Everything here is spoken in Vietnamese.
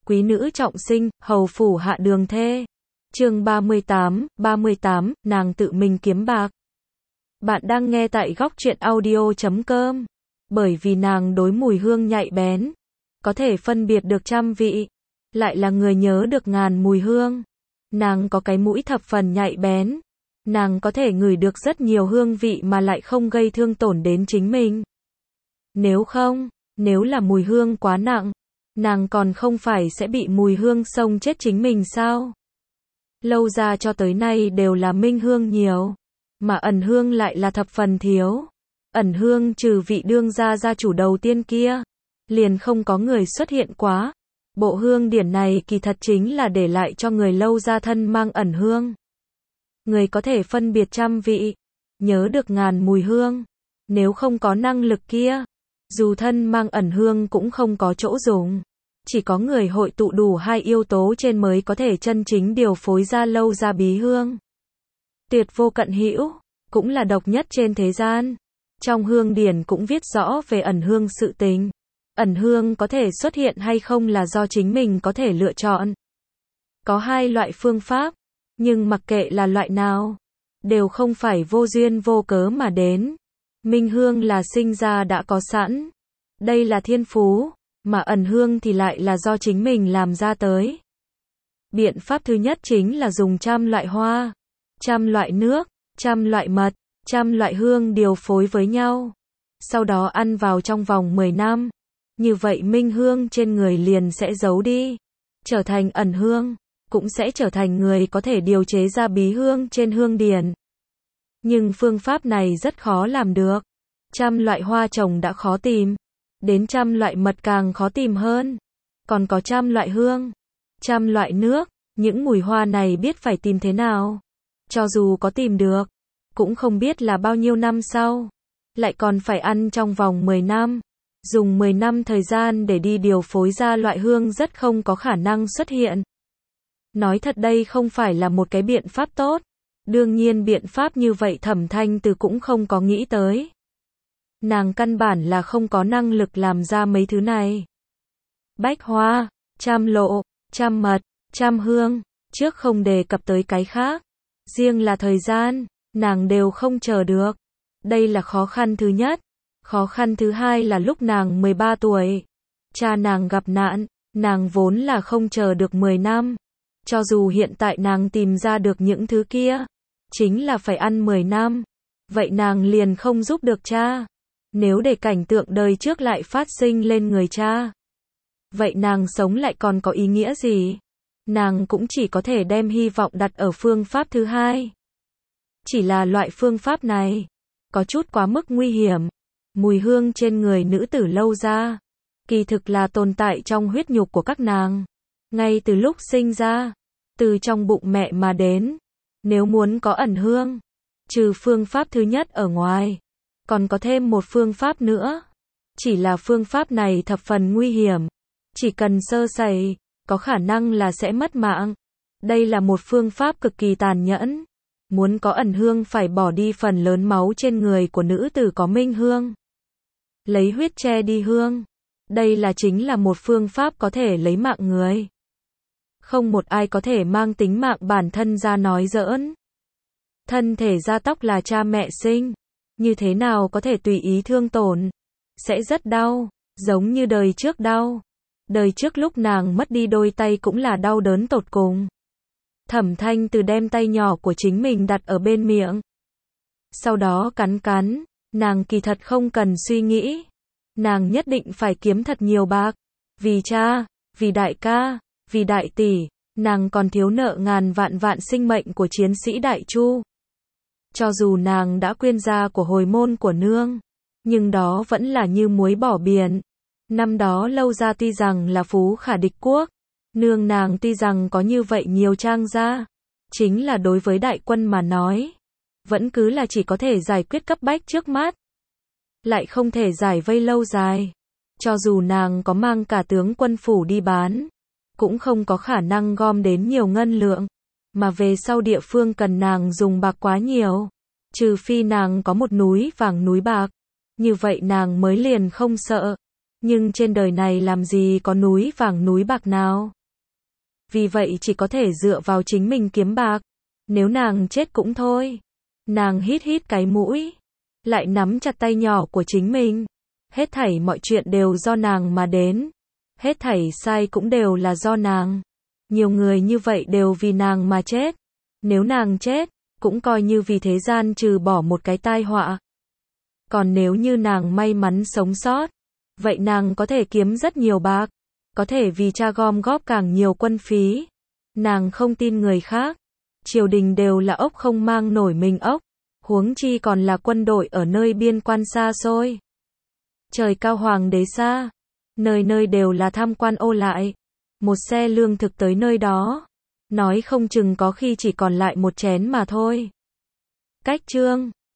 quý nữ trọng sinh, hầu phủ hạ đường thê. Chương 38, nàng tự mình kiếm bạc. Bạn đang nghe tại góc truyện audio.com. Bởi vì nàng đối mùi hương nhạy bén, có thể phân biệt được trăm vị, lại là người nhớ được ngàn mùi hương. Nàng có cái mũi thập phần nhạy bén, nàng có thể ngửi được rất nhiều hương vị mà lại không gây thương tổn đến chính mình. Nếu là mùi hương quá nặng, nàng còn không phải sẽ bị mùi hương xông chết chính mình sao? Lâu ra cho tới nay đều là minh hương nhiều, mà ẩn hương lại là thập phần thiếu. Ẩn hương trừ vị đương gia gia chủ đầu tiên kia, liền không có người xuất hiện quá. Bộ hương điển này kỳ thật chính là để lại cho người lâu gia thân mang ẩn hương. Người có thể phân biệt trăm vị, nhớ được ngàn mùi hương. Nếu không có năng lực kia, dù thân mang ẩn hương cũng không có chỗ dùng. Chỉ có người hội tụ đủ hai yếu tố trên mới có thể chân chính điều phối ra lâu gia bí hương. Tuyệt vô cận hữu, cũng là độc nhất trên thế gian. Trong hương điển cũng viết rõ về ẩn hương sự tình. Ẩn hương có thể xuất hiện hay không là do chính mình có thể lựa chọn. Có hai loại phương pháp, nhưng mặc kệ là loại nào, đều không phải vô duyên vô cớ mà đến. Minh hương là sinh ra đã có sẵn. Đây là thiên phú, mà ẩn hương thì lại là do chính mình làm ra tới. Biện pháp thứ nhất chính là dùng trăm loại hoa, trăm loại nước, trăm loại mật, trăm loại hương điều phối với nhau. Sau đó ăn vào trong vòng 10 năm. Như vậy minh hương trên người liền sẽ giấu đi, trở thành ẩn hương, cũng sẽ trở thành người có thể điều chế ra bí hương trên hương điển. Nhưng phương pháp này rất khó làm được. Trăm loại hoa trồng đã khó tìm, đến trăm loại mật càng khó tìm hơn. Còn có trăm loại hương, trăm loại nước, những mùi hoa này biết phải tìm thế nào. Cho dù có tìm được, cũng không biết là bao nhiêu năm sau. Lại còn phải ăn trong vòng 10 năm. Dùng 10 năm thời gian để đi điều phối ra loại hương rất không có khả năng xuất hiện. Nói thật đây không phải là một cái biện pháp tốt. Đương nhiên biện pháp như vậy Thẩm Thanh Từ cũng không có nghĩ tới. Nàng căn bản là không có năng lực làm ra mấy thứ này. Bách hoa, trăm lộ, trăm mật, trăm hương, trước không đề cập tới cái khác. Riêng là thời gian, nàng đều không chờ được. Đây là khó khăn thứ nhất. Khó khăn thứ hai là lúc nàng 13 tuổi. Cha nàng gặp nạn, nàng vốn là không chờ được 10 năm. Cho dù hiện tại nàng tìm ra được những thứ kia, chính là phải ăn 10 năm. Vậy nàng liền không giúp được cha. Nếu để cảnh tượng đời trước lại phát sinh lên người cha, vậy nàng sống lại còn có ý nghĩa gì? Nàng cũng chỉ có thể đem hy vọng đặt ở phương pháp thứ hai. Chỉ là loại phương pháp này có chút quá mức nguy hiểm. Mùi hương trên người nữ tử lâu ra, kỳ thực là tồn tại trong huyết nhục của các nàng. Ngay từ lúc sinh ra, từ trong bụng mẹ mà đến. Nếu muốn có ẩn hương, trừ phương pháp thứ nhất ở ngoài, còn có thêm một phương pháp nữa. Chỉ là phương pháp này thập phần nguy hiểm. Chỉ cần sơ sẩy, có khả năng là sẽ mất mạng. Đây là một phương pháp cực kỳ tàn nhẫn. Muốn có ẩn hương phải bỏ đi phần lớn máu trên người của nữ tử có minh hương. Lấy huyết che đi hương. Đây là chính là một phương pháp có thể lấy mạng người. Không một ai có thể mang tính mạng bản thân ra nói giỡn. Thân thể da tóc là cha mẹ sinh. Như thế nào có thể tùy ý thương tổn. Sẽ rất đau, giống như đời trước đau. Đời trước lúc nàng mất đi đôi tay cũng là đau đớn tột cùng. Thẩm Thanh Từ đem tay nhỏ của chính mình đặt ở bên miệng. Sau đó cắn, nàng kỳ thật không cần suy nghĩ. Nàng nhất định phải kiếm thật nhiều bạc. Vì cha, vì đại ca, vì đại tỷ, nàng còn thiếu nợ ngàn vạn vạn sinh mệnh của chiến sĩ Đại Chu. Cho dù nàng đã quyên gia của hồi môn của nương, nhưng đó vẫn là như muối bỏ biển. Năm đó lâu gia tuy rằng là phú khả địch quốc, nương nàng tuy rằng có như vậy nhiều trang gia, chính là đối với đại quân mà nói, vẫn cứ là chỉ có thể giải quyết cấp bách trước mắt, lại không thể giải vây lâu dài. Cho dù nàng có mang cả tướng quân phủ đi bán, cũng không có khả năng gom đến nhiều ngân lượng, mà về sau địa phương cần nàng dùng bạc quá nhiều, trừ phi nàng có một núi vàng núi bạc, như vậy nàng mới liền không sợ. Nhưng trên đời này làm gì có núi vàng núi bạc nào? vì vậy chỉ có thể dựa vào chính mình kiếm bạc. Nếu nàng chết cũng thôi. Nàng hít hít cái mũi, lại nắm chặt tay nhỏ của chính mình. Hết thảy mọi chuyện đều do nàng mà đến. Hết thảy sai cũng đều là do nàng. Nhiều người như vậy đều vì nàng mà chết. Nếu nàng chết, cũng coi như vì thế gian trừ bỏ một cái tai họa. Còn nếu như nàng may mắn sống sót, vậy nàng có thể kiếm rất nhiều bạc, có thể vì cha gom góp càng nhiều quân phí. Nàng không tin người khác. Triều đình đều là ốc không mang nổi mình ốc, huống chi còn là quân đội ở nơi biên quan xa xôi. Trời cao hoàng đế xa, nơi nơi đều là tham quan ô lại. Một xe lương thực tới nơi đó, nói không chừng có khi chỉ còn lại một chén mà thôi. Cách chương